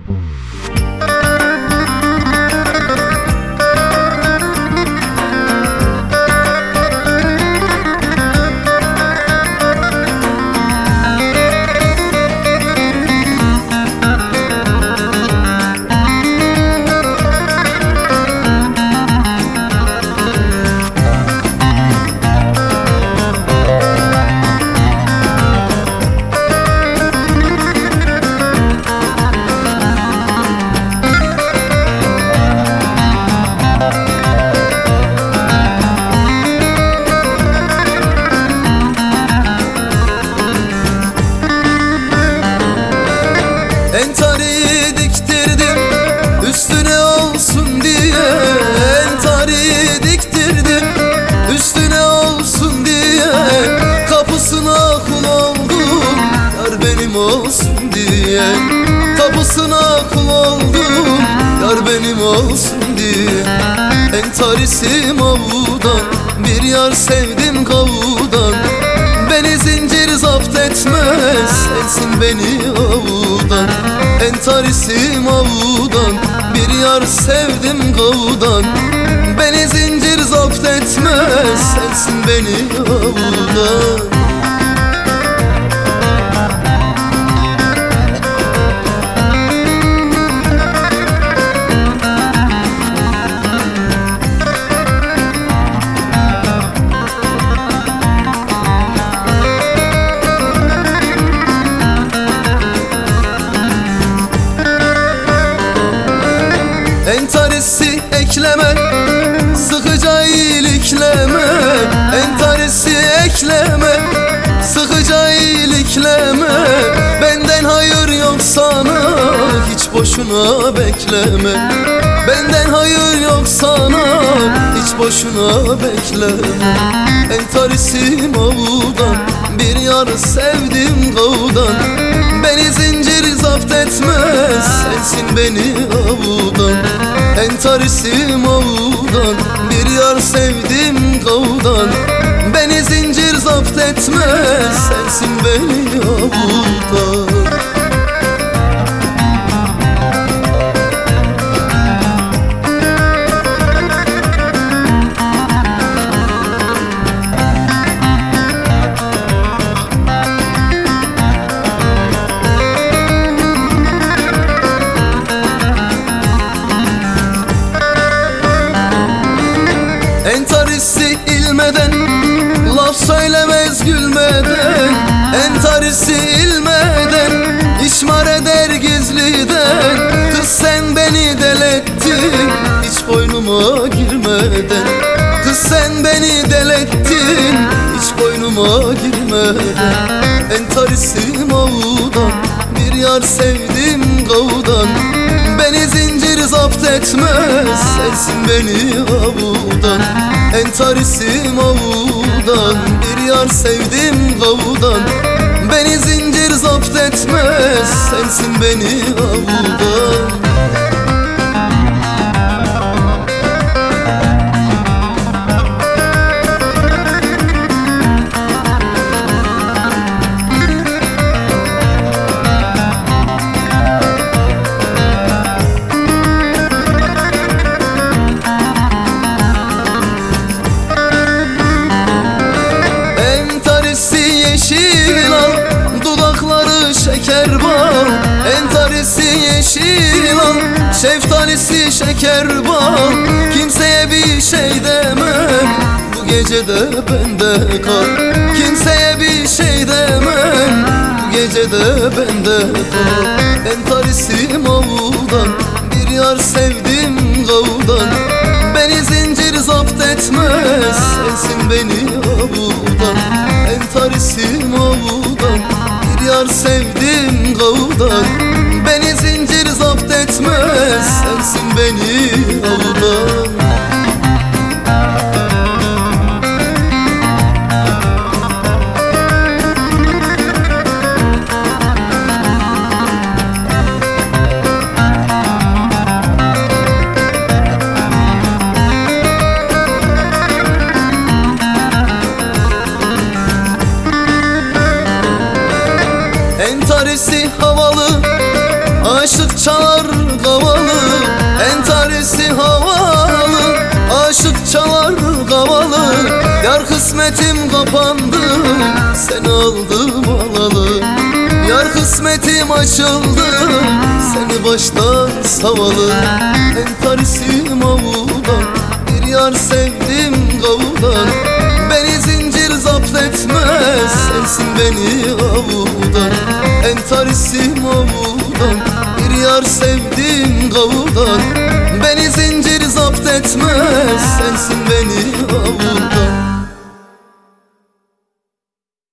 Entari diktirdim üstüne olsun diye, entari diktirdim üstüne olsun diye, kapısına kul oldum yar benim olsun diye, kapısına kul oldum yar benim olsun diye. Entarisi mavudan bir yar sevdim kavudan, beni zincir zapt etmez sensin beni avudan. Entarisi mavudan bir yar sevdim kavudan, beni zincir zapt etmez sensin beni avudan. Entarisi ekleme, sıkıca iyilikleme, entarisi ekleme, sıkıca iyilikleme. Benden hayır yok sana, hiç boşuna bekleme. Benden hayır yok sana, hiç boşuna bekleme. Entarisi mavudan bir yar sevdim kavudan, beni zincir zapt etmez sensin beni avudan. Entarisi mavudan bir yar sevdim kavudan, beni zincir zapt etmez sensin beni avudan. Entarisi ilmeden, laf söylemez gülmeden. Entarisi ilmeden, işmar eder gizliden. Kız sen beni delettin, hiç boynuma girmeden. Kız sen beni delettin, hiç boynuma girmeden. Entarisi mavudan bir yar sevdim kavudan, beni zincir zapt etmez sensin beni avudan. Entarisi mavudan bir yar sevdim kavudan, beni zincir zapt etmez sensin beni avudan. Yeşil al, dudakları şeker bal. Entarisi yeşil al, şeftalisi şeker bal. Kimseye bir şey demem, bu gece de bende kal. Kimseye bir şey demem, bu gece de bende kal. Entarisi mavudan bir yar sevdim kavudan, beni zincir zapt etmez sensin beni avudan. Entarisi mavudan bir yar sevdim kavudan, beni zincir zapt etmez sensin beni avudan. Entarisi havalı, aşık çalar kısmetim kapandı, seni aldım alalı. Yar kısmetim açıldı, seni baştan savalı. Entarisim avudan, bir yar sevdim gavudan. Beni zincir zapt etmez, sensin beni avudan. Entarisim avudan, bir yar sevdim gavudan. Beni zincir zapt etmez, sensin beni avudan.